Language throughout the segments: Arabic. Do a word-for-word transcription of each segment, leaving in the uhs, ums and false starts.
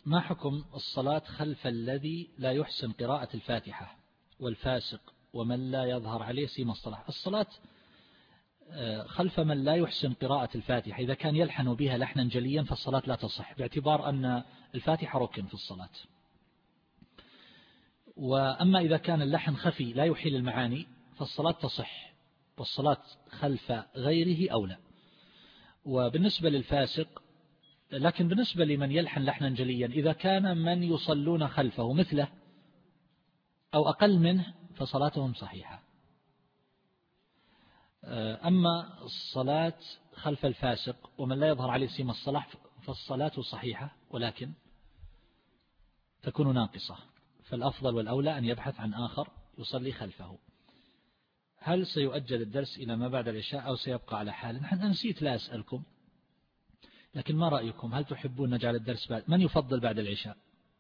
ما حكم الصلاة خلف الذي لا يحسن قراءة الفاتحة والفاسق ومن لا يظهر عليه سيما الصلاة؟ الصلاة خلف من لا يحسن قراءة الفاتحة إذا كان يلحن بها لحنا جليا فالصلاة لا تصح، باعتبار أن الفاتحة ركن في الصلاة. وأما إذا كان اللحن خفي لا يحيل المعاني فالصلاة تصح، والصلاة خلف غيره أولى. وبالنسبة للفاسق، لكن بالنسبة لمن يلحن لحنا جليا إذا كان من يصلون خلفه مثله أو أقل منه فصلاتهم صحيحة. أما الصلاة خلف الفاسق ومن لا يظهر عليه سيما الصلاة فالصلاة صحيحة ولكن تكون ناقصة، فالأفضل والأولى أن يبحث عن آخر يصلي خلفه. هل سيؤجل الدرس إلى ما بعد العشاء أو سيبقى على حال؟ نحن نسيت لا أسألكم، لكن ما رأيكم؟ هل تحبون نجعل الدرس بعد؟ من يفضل بعد العشاء؟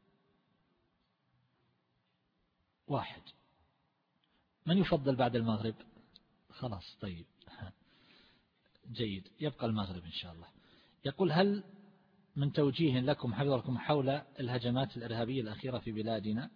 واحد. من يفضل بعد المغرب؟ خلاص طيب جيد، يبقى المغرب إن شاء الله. يقول: هل من توجيه لكم حفظكم حول الهجمات الإرهابية الأخيرة في بلادنا؟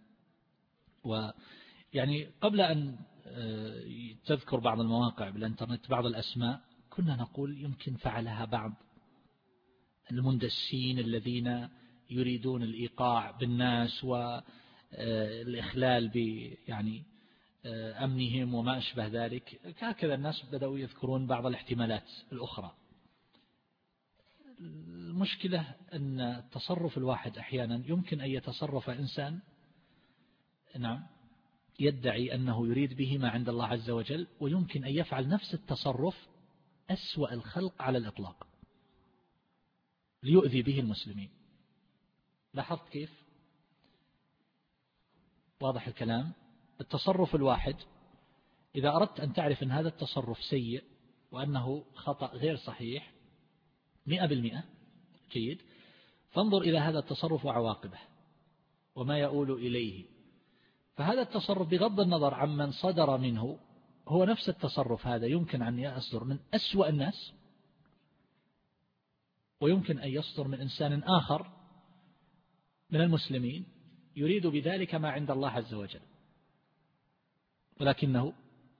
ويعني قبل أن تذكر بعض المواقع بالإنترنت بعض الأسماء كنا نقول يمكن فعلها بعض المندسين الذين يريدون الإيقاع بالناس والإخلال ب يعني أمنهم وما أشبه ذلك. هكذا الناس بدأوا يذكرون بعض الاحتمالات الأخرى. المشكلة أن التصرف الواحد أحيانا يمكن أن يتصرف إنسان نعم يدعي أنه يريد به ما عند الله عز وجل، ويمكن أن يفعل نفس التصرف أسوأ الخلق على الإطلاق ليؤذي به المسلمين. لاحظت كيف؟ واضح الكلام؟ التصرف الواحد إذا أردت أن تعرف أن هذا التصرف سيء وأنه خطأ غير صحيح مئة بالمئة جيد، فانظر إلى هذا التصرف وعواقبه وما يؤول إليه. فهذا التصرف بغض النظر عمن صدر منه هو نفس التصرف هذا يمكن أن يصدر من أسوأ الناس، ويمكن أن يصدر من إنسان آخر من المسلمين يريد بذلك ما عند الله عز وجل، ولكنه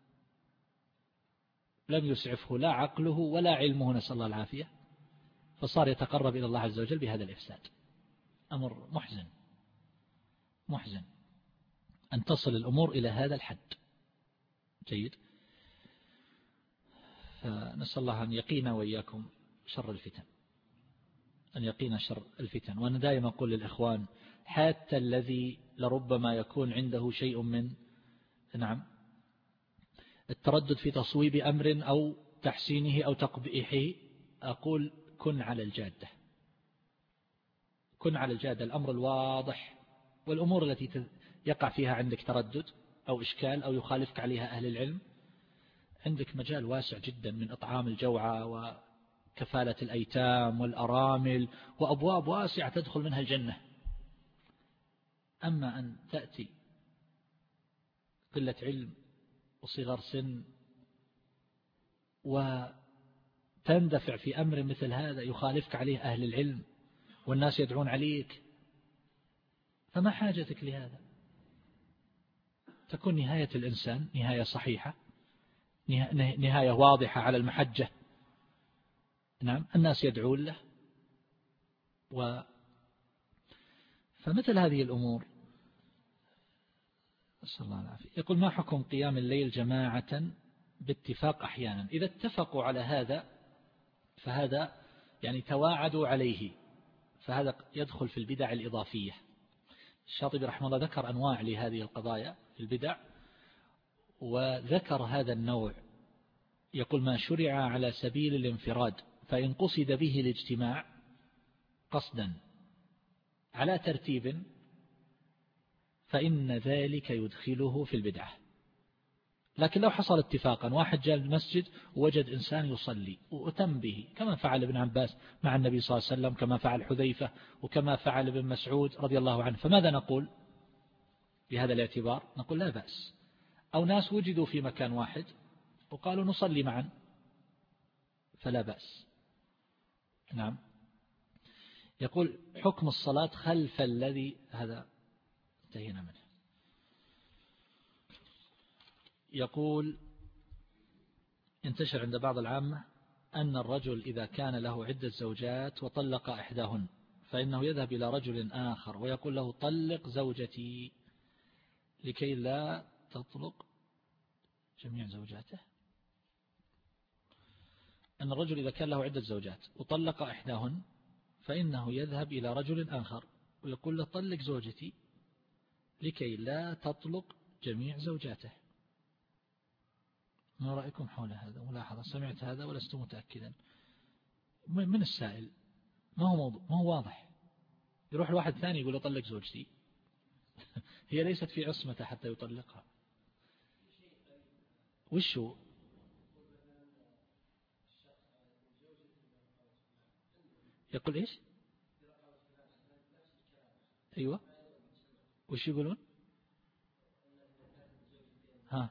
لم يسعفه لا عقله ولا علمه، نسأل الله العافية، فصار يتقرب إلى الله عز وجل بهذا الإفساد. أمر محزن محزن أن تصل الأمور إلى هذا الحد. جيد، فنسأل الله أن يقينا وإياكم شر الفتن، أن يقينا شر الفتن. وأنا دائما أقول للإخوان حتى الذي لربما يكون عنده شيء من نعم التردد في تصويب أمر أو تحسينه أو تقبيحه، أقول كن على الجادة، كن على الجادة، الأمر الواضح. والأمور التي يقع فيها عندك تردد أو إشكال أو يخالفك عليها أهل العلم، عندك مجال واسع جدا من إطعام الجوعى وكفالة الأيتام والأرامل وأبواب واسعة تدخل منها الجنة. أما أن تأتي قلة علم وصغر سن وتندفع في أمر مثل هذا يخالفك عليه أهل العلم والناس يدعون عليك، فما حاجتك لهذا؟ تكون نهاية الإنسان نهاية صحيحة، نهاية واضحة على المحجة، نعم الناس يدعون له. و فمثل هذه الأمور نسأل الله العافية. يقول: ما حكم قيام الليل جماعة باتفاق أحيانا؟ إذا اتفقوا على هذا فهذا يعني تواعدوا عليه، فهذا يدخل في البدع الإضافية. الشاطبي رحمه الله ذكر أنواع لهذه القضايا في البدع، وذكر هذا النوع، يقول: ما شرع على سبيل الانفراد فإن قصد به الاجتماع قصدا على ترتيب فإن ذلك يدخله في البدعة. لكن لو حصل اتفاقا، واحد جاء المسجد ووجد إنسان يصلي وأتم به كما فعل ابن عباس مع النبي صلى الله عليه وسلم، كما فعل حذيفة وكما فعل ابن مسعود رضي الله عنه، فماذا نقول بهذا الاعتبار؟ نقول لا بأس. أو ناس وجدوا في مكان واحد وقالوا نصلي معا فلا بأس. نعم. يقول حكم الصلاة خلف الذي هذا انتهينا منه. يقول انتشر عند بعض العامة أن الرجل إذا كان له عدة زوجات وطلق إحداهن فإنه يذهب إلى رجل آخر ويقول له طلق زوجتي لكي لا تطلق جميع زوجاته. أن الرجل إذا كان له عدة زوجات وطلق إحداهن فإنه يذهب إلى رجل آخر ويقول له طلق زوجتي لكي لا تطلق جميع زوجاته. ما رأيكم حول هذا؟ ملاحظة سمعت هذا ولست متأكدا من السائل. ما هو موضوع ما هو واضح. يروح الواحد ثاني يقول له طلق زوجتي هي ليست في عصمته حتى يطلقها. وشو يقول إيش؟ أيوة وش يقولون؟ ها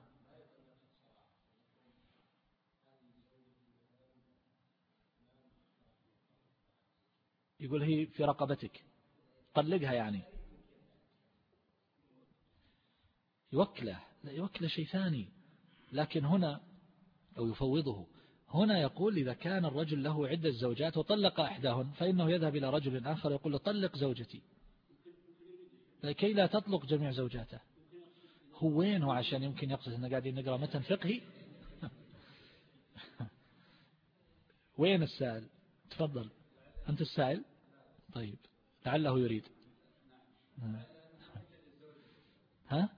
يقول هي في رقبتك طلقها يعني يوكله. لا يوكله شيء ثاني. لكن هنا أو يفوضه. هنا يقول إذا كان الرجل له عدة زوجات وطلق إحداهن فإنه يذهب إلى رجل آخر يقول له طلق زوجتي لكي لا تطلق جميع زوجاته. هو وين هو عشان يمكن يقصد أننا قاعدين نقرأ متن فقهي. وين السائل؟ تفضل أنت السائل. طيب لعله يريد. ها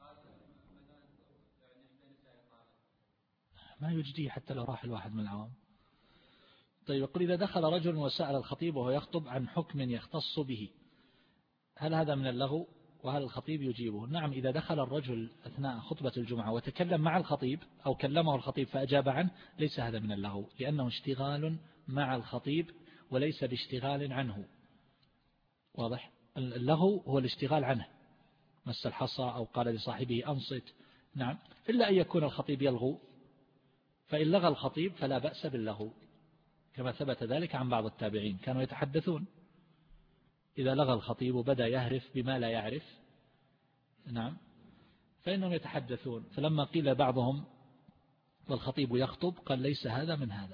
ما يجديه حتى لو راح الواحد من العوام. طيب يقول إذا دخل رجل وسأل الخطيب وهو يخطب عن حكم يختص به هل هذا من اللغو وهل الخطيب يجيبه؟ نعم إذا دخل الرجل أثناء خطبة الجمعة وتكلم مع الخطيب أو كلمه الخطيب فأجاب عنه ليس هذا من اللغو لأنه اشتغال مع الخطيب وليس باشتغال عنه. واضح؟ اللغو هو الاشتغال عنه مس الحصى أو قال لصاحبه أنصت. نعم إلا أن يكون الخطيب يلغو فإن لغى الخطيب فلا بأس باللغو كما ثبت ذلك عن بعض التابعين كانوا يتحدثون إذا لغى الخطيب وبدأ يهرف بما لا يعرف نعم فإنهم يتحدثون. فلما قيل بعضهم والخطيب يخطب قال ليس هذا من هذا.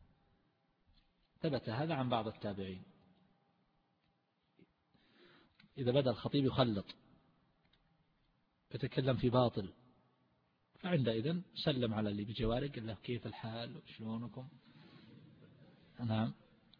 ثبت هذا عن بعض التابعين. إذا بدأ الخطيب يخلط يتكلم في باطل فعندئذ سلم على اللي بجوارك قال له كيف الحال وشلونكم. نعم.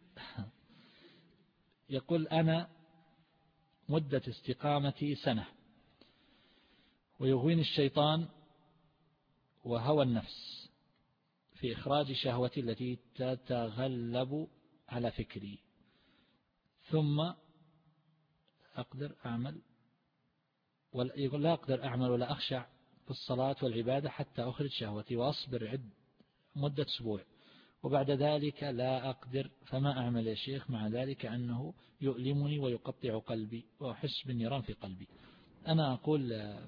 يقول أنا مدة استقامتي سنة ويغويني الشيطان وهوى النفس في إخراج شهوتي التي تتغلب على فكري ثم أقدر أعمل يقول لا أقدر أعمل ولا أخشع في الصلاة والعبادة حتى أخرج شهوتي وأصبر عد مدة أسبوع وبعد ذلك لا أقدر فما أعمل يا شيخ مع ذلك أنه يؤلمني ويقطع قلبي وأحس بالنيران في قلبي. أنا أقول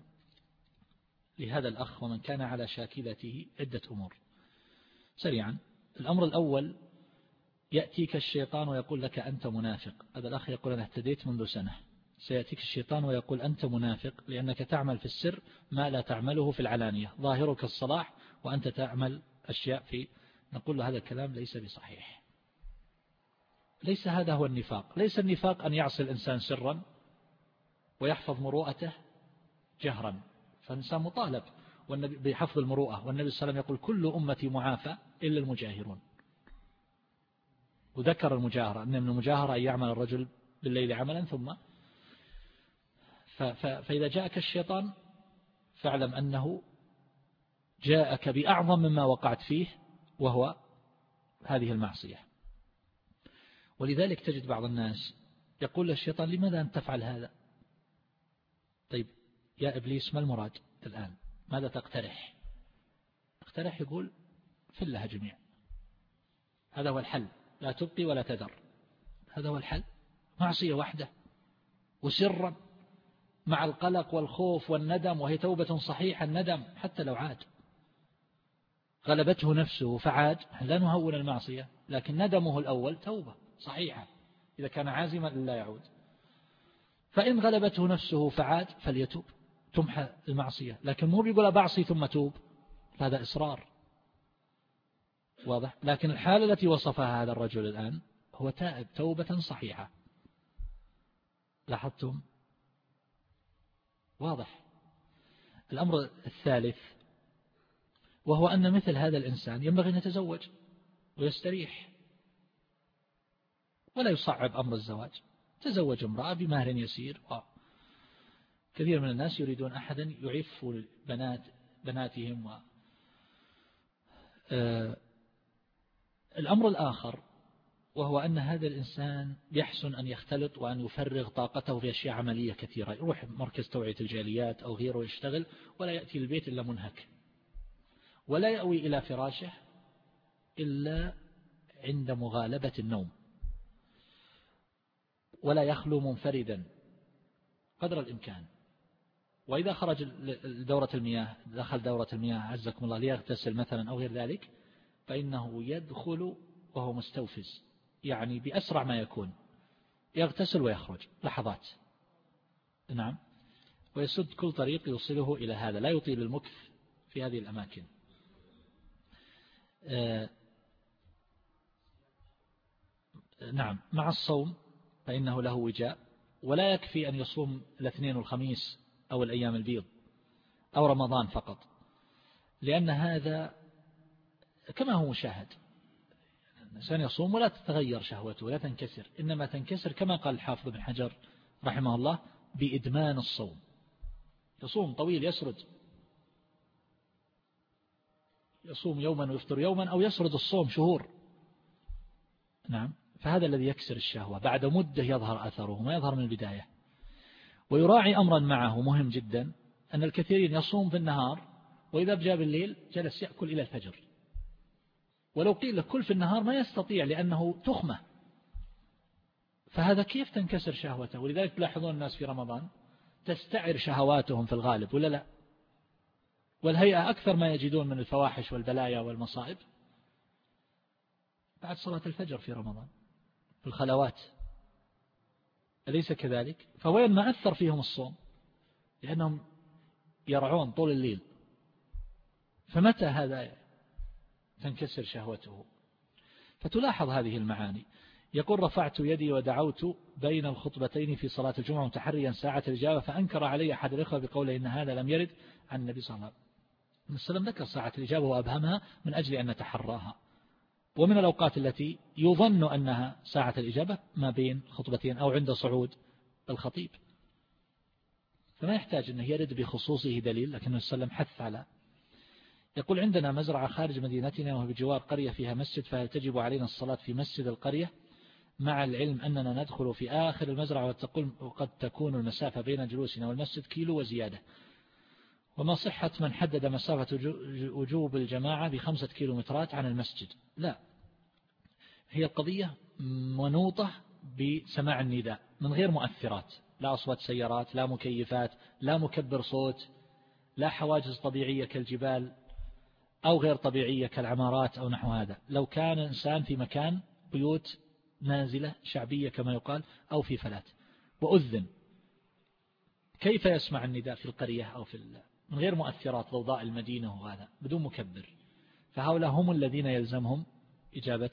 لهذا الأخ ومن كان على شاكلته عدة أمور سريعا. الأمر الأول يأتيك الشيطان ويقول لك أنت منافق. هذا الأخ يقول أنا اهتديت منذ سنة. سيأتيك الشيطان ويقول أنت منافق لأنك تعمل في السر ما لا تعمله في العلانية ظاهرك الصلاح وأنت تعمل أشياء في. نقول له هذا الكلام ليس بصحيح. ليس هذا هو النفاق. ليس النفاق أن يعصي الإنسان سرا ويحفظ مروءته جهرا فالإنسان مطالب بحفظ المروءة والنبي صلى الله عليه وسلم يقول كل أمتي معافى إلا المجاهرون وذكر المجاهرة أن من المجاهرة أن يعمل الرجل بالليل عملا ثم فإذا جاءك الشيطان فاعلم أنه جاءك بأعظم مما وقعت فيه وهو هذه المعصية. ولذلك تجد بعض الناس يقول للشيطان لماذا أن تفعل هذا؟ طيب يا إبليس ما المراد الآن؟ ماذا تقترح؟ اقترح يقول في الله جميع. هذا هو الحل لا تبقي ولا تذر. هذا هو الحل. معصية واحدة وسرا مع القلق والخوف والندم وهي توبة صحيحة. الندم حتى لو عاد غلبته نفسه فعاد لا نهون المعصية لكن ندمه الأول توبة صحيحة إذا كان عازما لا يعود. فإن غلبته نفسه فعاد فليتوب، تمحى المعصية، لكن مو بيقول بعصي ثم توب، هذا إصرار. واضح؟ لكن الحالة التي وصفها هذا الرجل الآن هو تائب توبة صحيحة. لاحظتم؟ واضح. الأمر الثالث وهو أن مثل هذا الإنسان ينبغي أن يتزوج ويستريح ولا يصعب أمر الزواج. تزوج امرأة بمهر يسير. كثير من الناس يريدون أحدا يعف بنات بناتهم. و... آه... الأمر الآخر وهو أن هذا الإنسان يحسن أن يختلط وأن يفرغ طاقته في أشياء عملية كثيرة، يروح مركز توعية الجاليات أو غيره يشتغل، ولا يأتي البيت إلا منهك، ولا يأوي إلى فراشه إلا عند مغالبة النوم، ولا يخلو منفردا قدر الإمكان. وإذا خرج دورة المياه دخل دورة المياه عزكم الله ليغتسل مثلا أو غير ذلك، فإنه يدخل وهو مستوفز، يعني بأسرع ما يكون يغتسل ويخرج لحظات. نعم. ويسد كل طريق يوصله إلى هذا، لا يطيل المكث في هذه الأماكن. آه نعم. مع الصوم فإنه له وجاء، ولا يكفي أن يصوم الاثنين والخميس أو الأيام البيض أو رمضان فقط، لأن هذا كما هو مشاهد، الإنسان يصوم ولا تتغير شهوته ولا تنكسر، إنما تنكسر كما قال الحافظ بن حجر رحمه الله بإدمان الصوم. يصوم طويل يسرد، يصوم يوما ويفطر يوما، أو يسرد الصوم شهور. نعم. فهذا الذي يكسر الشهوة، بعد مدة يظهر أثره ما يظهر من البداية. ويراعي أمرا معه مهم جدا، أن الكثيرين يصوم في النهار وإذا جاء بالليل جلس يأكل إلى الفجر، ولو قيل له كل في النهار ما يستطيع لأنه تخمة. فهذا كيف تنكسر شهوته؟ ولذلك تلاحظون الناس في رمضان تستعر شهواتهم في الغالب ولا لا؟ والهيئة أكثر ما يجدون من الفواحش والبلايا والمصائب بعد صلاة الفجر في رمضان في الخلوات، أليس كذلك؟ فوين ما أثر فيهم الصوم، لأنهم يرعون طول الليل. فمتى هذا تنكسر شهوته؟ فتلاحظ هذه المعاني. يقول رفعت يدي ودعوت بين الخطبتين في صلاة الجمعة متحريا ساعة الإجابة، فأنكر علي أحد الإخوة بقوله إن هذا لم يرد عن النبي صلى الله عليه وسلم. ذكر ساعة الإجابة وأبهمها من أجل أن نتحراها. ومن الأوقات التي يظن أنها ساعة الإجابة ما بين خطبتين أو عند صعود الخطيب، فما يحتاج أنه يرد بخصوصه دليل، لكن النبي صلى الله عليه وسلم حث على. يقول عندنا مزرعة خارج مدينتنا وهي بجوار قرية فيها مسجد، فهل تجب علينا الصلاة في مسجد القرية مع العلم أننا ندخل في آخر المزرعة وقد تكون المسافة بين جلوسنا والمسجد كيلو وزيادة؟ وما صحة من حدد مسافة وجوب الجماعة بخمسة كيلومترات عن المسجد؟ لا، هي القضية منوطة بسماع النداء من غير مؤثرات، لا أصوات سيارات، لا مكيفات، لا مكبر صوت، لا حواجز طبيعية كالجبال أو غير طبيعية كالعمارات أو نحو هذا. لو كان إنسان في مكان بيوت نازلة شعبية كما يقال أو في فلات وأذن، كيف يسمع النداء في القرية أو في من غير مؤثرات ضوضاء المدينة وهذا بدون مكبر؟ فهؤلاء هم الذين يلزمهم إجابة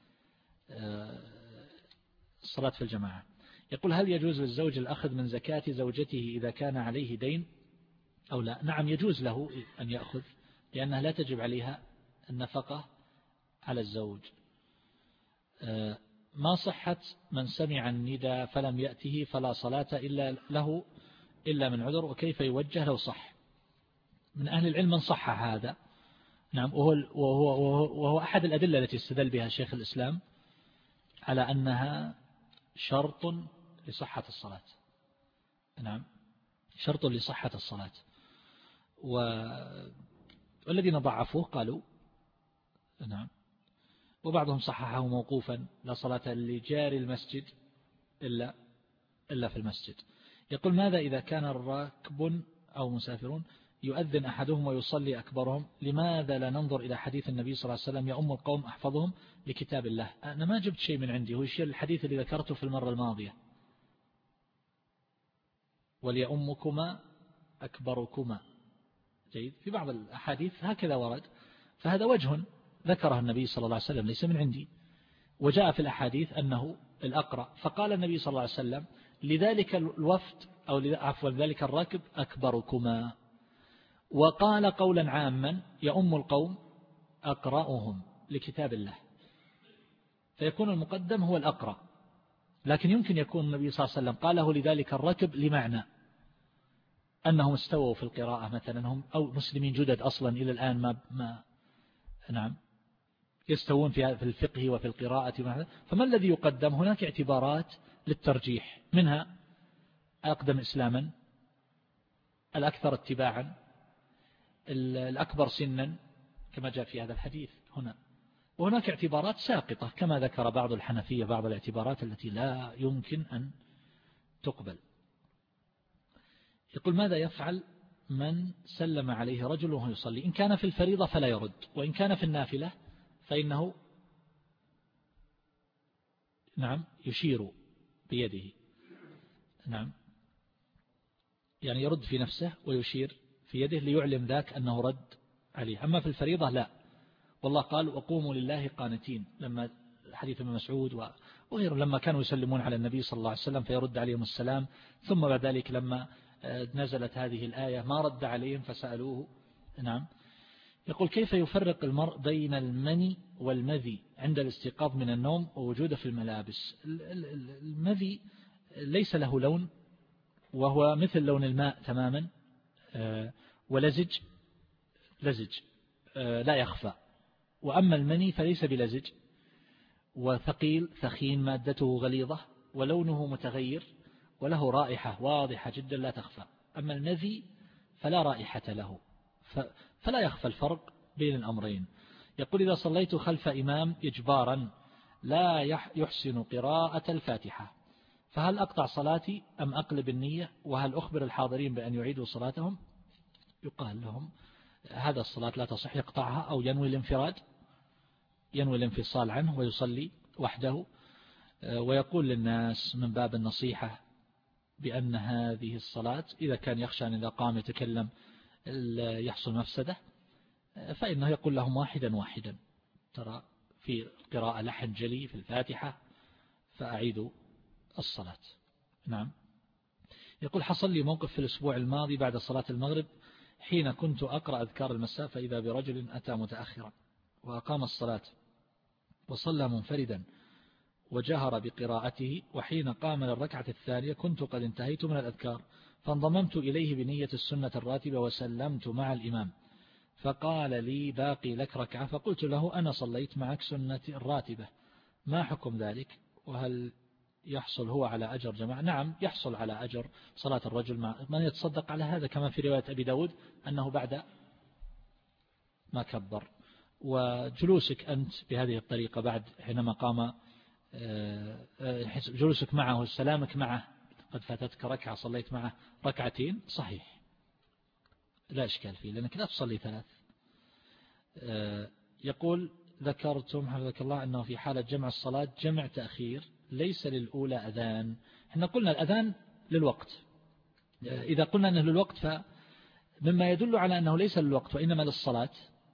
الصلاة في الجماعة. يقول هل يجوز للزوج الأخذ من زكاة زوجته إذا كان عليه دين أو لا؟ نعم يجوز له أن يأخذ، لأنها لا تجب عليها النفقة على الزوج. ما صحة من سمع النداء فلم يأته فلا صلاة إلا له إلا من عذر، وكيف يوجه لو صح؟ من أهل العلم من صح هذا. نعم. وهو, وهو, وهو, وهو أحد الأدلة التي استدل بها شيخ الإسلام على أنها شرط لصحة الصلاة. نعم، شرط لصحة الصلاة. والذين ضعفوه قالوا نعم، وبعضهم صححه موقوفا لا صلاة لجار المسجد إلا إلا في المسجد. يقول ماذا إذا كان الراكب أو مسافرون يؤذن أحدهم ويصلي أكبرهم، لماذا لا ننظر إلى حديث النبي صلى الله عليه وسلم يؤم القوم أحفظهم لكتاب الله؟ أنا ما جبت شيء من عندي، هو الشيء الحديث اللي ذكرته في المرة الماضية، وليؤمكما أكبركما. جيد، في بعض الأحاديث هكذا ورد، فهذا وجه ذكره النبي صلى الله عليه وسلم ليس من عندي. وجاء في الأحاديث أنه الأقرأ، فقال النبي صلى الله عليه وسلم لذلك الوفد أو عفوا ذلك الركب أكبركما، وقال قولا عاما يؤم القوم أقرأهم لكتاب الله، فيكون المقدم هو الأقرأ. لكن يمكن يكون النبي صلى الله عليه وسلم قاله لذلك الركب لمعنى أنهم استووا في القراءة مثلا، هم أو مسلمين جدد أصلا إلى الآن ما, ما نعم يستوون في الفقه وفي القراءة. فما الذي يقدم؟ هناك اعتبارات للترجيح، منها أقدم إسلاما، الأكثر اتباعا، الأكبر سنا كما جاء في هذا الحديث هنا. وهناك اعتبارات ساقطة كما ذكر بعض الحنفية، بعض الاعتبارات التي لا يمكن أن تقبل. يقول ماذا يفعل من سلم عليه رجل وهو يصلي؟ إن كان في الفريضة فلا يرد، وإن كان في النافلة فإنه نعم يشير بيده، نعم يعني يرد في نفسه ويشير في يده ليعلم ذاك أنه رد عليه. أما في الفريضة لا، والله قال وقوموا لله قانتين، لما حديث ابن مسعود وغيره لما كانوا يسلمون على النبي صلى الله عليه وسلم فيرد عليهم السلام، ثم بعد ذلك لما نزلت هذه الآية ما رد عليهم فسألوه. نعم. يقول كيف يفرق المرء بين المني والمذي عند الاستيقاظ من النوم ووجوده في الملابس؟ المذي ليس له لون، وهو مثل لون الماء تماما، ولزج لزج لا يخفى. وأما المني فليس بلزج، وثقيل ثخين، مادته غليظة، ولونه متغير، وله رائحة واضحة جدا لا تخفى. أما المذي فلا رائحة له، فلا يخفى الفرق بين الأمرين. يقول إذا صليت خلف إمام إجبارا لا يحسن قراءة الفاتحة، فهل أقطع صلاتي أم أقلب النية؟ وهل أخبر الحاضرين بأن يعيدوا صلاتهم؟ يقال لهم هذا الصلاة لا تصح، يقطعها أو ينوي الانفراد، ينوي الانفصال عنه ويصلي وحده. ويقول للناس من باب النصيحة بأن هذه الصلاة إذا كان يخشى أن إذا قام يتكلم يحصل مفسدة، فإنه يقول لهم واحدا واحدا ترى في القراءة لحن جلي في الفاتحة فأعيدوا الصلاة. نعم. يقول حصل لي موقف في الأسبوع الماضي بعد صلاة المغرب حين كنت أقرأ أذكار المساء، فإذا برجل أتى متأخرا وأقام الصلاة وصلى منفردا وجهر بقراءته، وحين قام للركعة الثانية كنت قد انتهيت من الأذكار فانضممت إليه بنية السنة الراتبة وسلمت مع الإمام، فقال لي باقي لك ركعة، فقلت له أنا صليت معك سنة الراتبة، ما حكم ذلك؟ وهل يحصل هو على أجر جماعة؟ نعم يحصل على أجر صلاة الرجل مع من يتصدق على هذا، كما في رواية أبي داود أنه بعد ما كبر. وجلوسك أنت بهذه الطريقة بعد حينما قام جلوسك معه والسلامك معه قد فاتتك ركعة صليت معه ركعتين صحيح لا إشكال فيه، لأنك لا تصلي ثلاث. يقول ذكرتم حفظك الله أنه في حالة جمع الصلاة جمع تأخير ليس للأولى أذان. احنا قلنا الأذان للوقت، إذا قلنا أنه للوقت فمما يدل على أنه ليس للوقت وإنما للصلاة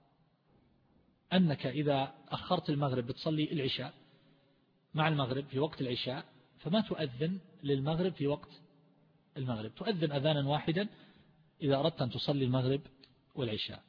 أنك إذا أخرت المغرب بتصلي العشاء مع المغرب في وقت العشاء، فما تؤذن للمغرب في وقت المغرب، تؤذن أذانا واحدا إذا أردت أن تصلي المغرب والعشاء.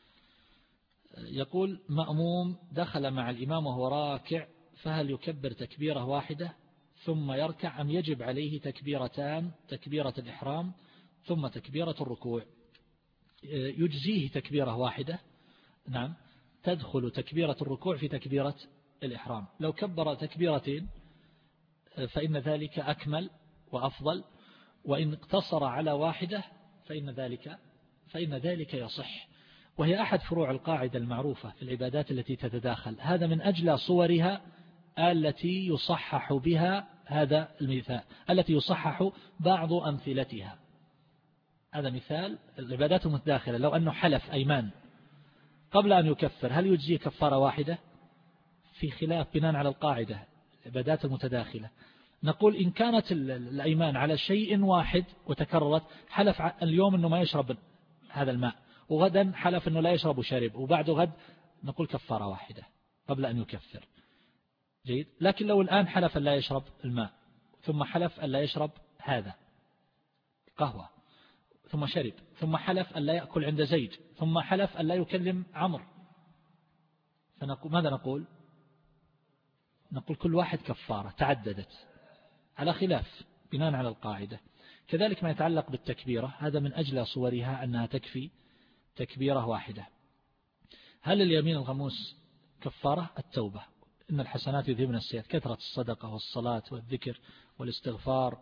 يقول مأموم دخل مع الإمام وهو راكع، فهل يكبر تكبيرة واحدة ثم يركع أم يجب عليه تكبيرتان، تكبيرة الإحرام ثم تكبيرة الركوع؟ يجزيه تكبيرة واحدة، نعم تدخل تكبيرة الركوع في تكبيرة الإحرام. لو كبر تكبيرتين فإن ذلك أكمل وأفضل، وإن اقتصر على واحدة فإن ذلك فإن ذلك يصح. وهي أحد فروع القاعدة المعروفة في العبادات التي تتداخل، هذا من أجل صورها التي يصحح بها هذا المثال، التي يصحح بعض أمثلتها. هذا مثال العبادات المتداخلة. لو أنه حلف أيمان قبل أن يكفر هل يجزي كفارة واحدة؟ في خلاف بناء على القاعدة العبادات المتداخلة. نقول إن كانت الأيمان على شيء واحد وتكررت، حلف اليوم أنه ما يشرب هذا الماء، وغدا حلف أنه لا يشرب وشرب، وبعد غد نقول كفارة واحدة قبل أن يكفر. جيد. لكن لو الآن حلف أن لا يشرب الماء، ثم حلف أن لا يشرب هذا قهوة، ثم شرب، ثم حلف أن لا يأكل عند زيد، ثم حلف أن لا يكلم عمر، فنقول ماذا نقول؟ نقول كل واحد كفارة تعددت على خلاف بناء على القاعدة. كذلك ما يتعلق بالتكبيرة، هذا من أجل صورها أنها تكفي تكبيرة واحدة. هل اليمين الغموس كفارة؟ التوبة، إن الحسنات يذهبن السيئات، كثرة الصدقة والصلاة والذكر والاستغفار.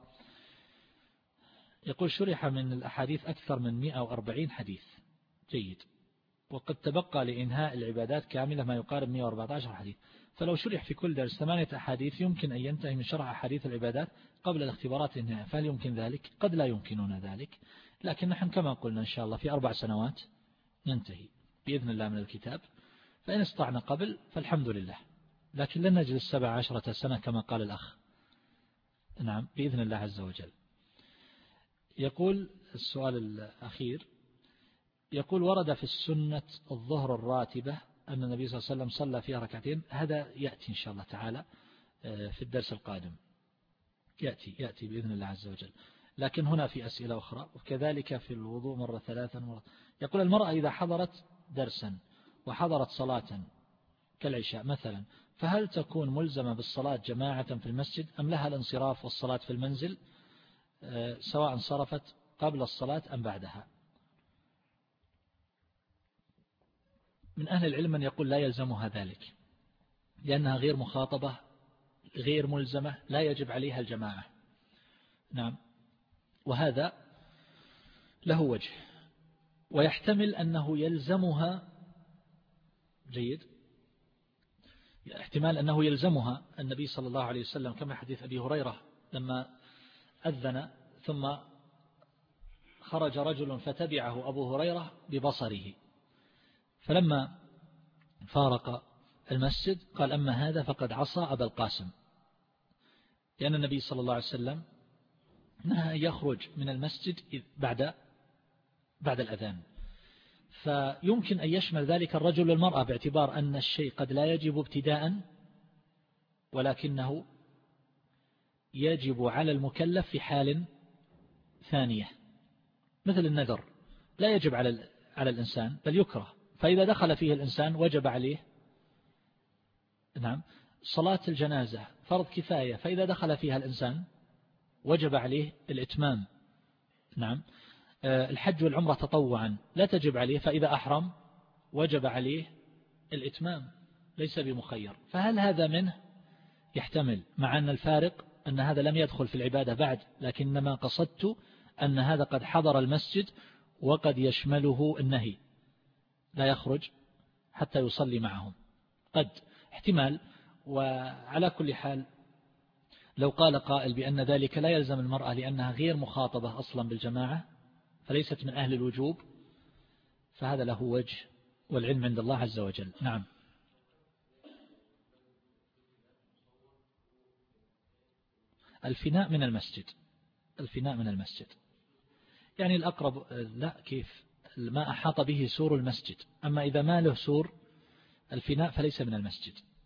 يقول شرح من الأحاديث أكثر من مئة وأربعين حديث. جيد. وقد تبقى لإنهاء العبادات كاملة ما يقارب مئة وأربعة عشر حديث، فلو شرح في كل درس ثمانية أحاديث يمكن أن ينتهي من شرح أحاديث العبادات قبل الاختبارات النهائية. فهل يمكن ذلك؟ قد لا يمكننا ذلك، لكن نحن كما قلنا إن شاء الله في أربع سنوات ننتهي بإذن الله من الكتاب، فإن استطعنا قبل فالحمد لله، لكن لن نجلس سبع عشرة سنة كما قال الأخ. نعم بإذن الله عز وجل. يقول السؤال الأخير، يقول ورد في السنة الظهر الراتبة أن النبي صلى الله عليه وسلم صلى فيها ركعتين. هذا يأتي إن شاء الله تعالى في الدرس القادم، يأتي يأتي بإذن الله عز وجل. لكن هنا في أسئلة أخرى، وكذلك في الوضوء مرة ثلاثا مرة. يقول المرأة إذا حضرت درسا وحضرت صلاة كالعشاء مثلا، فهل تكون ملزمة بالصلاة جماعة في المسجد أم لها الانصراف والصلاة في المنزل سواء انصرفت قبل الصلاة أم بعدها؟ من أهل العلم من يقول لا يلزمها ذلك، لأنها غير مخاطبة غير ملزمة لا يجب عليها الجماعة. نعم، وهذا له وجه، ويحتمل أنه يلزمها. جيد. احتمال أنه يلزمها النبي صلى الله عليه وسلم كما حديث أبي هريرة لما أذن ثم خرج رجل فتبعه أبو هريرة ببصره، فلما فارق المسجد قال أما هذا فقد عصى أبا القاسم، لأن النبي صلى الله عليه وسلم نهى أن يخرج من المسجد بعد بعد الأذان. فيمكن أن يشمل ذلك الرجل والمرأة، باعتبار أن الشيء قد لا يجب ابتداء ولكنه يجب على المكلف في حال ثانية، مثل النذر لا يجب على على الإنسان بل يكره، فإذا دخل فيه الإنسان وجب عليه. نعم. صلاة الجنازة فرض كفاية، فإذا دخل فيها الإنسان وجب عليه الإتمام. نعم. الحج والعمرة تطوعا لا تجب عليه، فإذا أحرم وجب عليه الإتمام، ليس بمخير. فهل هذا منه؟ يحتمل، مع أن الفارق أن هذا لم يدخل في العبادة بعد، لكنما قصدت أن هذا قد حضر المسجد وقد يشمله النهي لا يخرج حتى يصلي معهم، قد احتمال. وعلى كل حال لو قال قائل بأن ذلك لا يلزم المرأة لأنها غير مخاطبة أصلا بالجماعة فليست من أهل الوجوب، فهذا له وجه، والعلم عند الله عز وجل. نعم. الفناء من المسجد، الفناء من المسجد يعني الأقرب. لا، كيف؟ ما أحاط به سور المسجد، أما إذا ما له سور الفناء فليس من المسجد.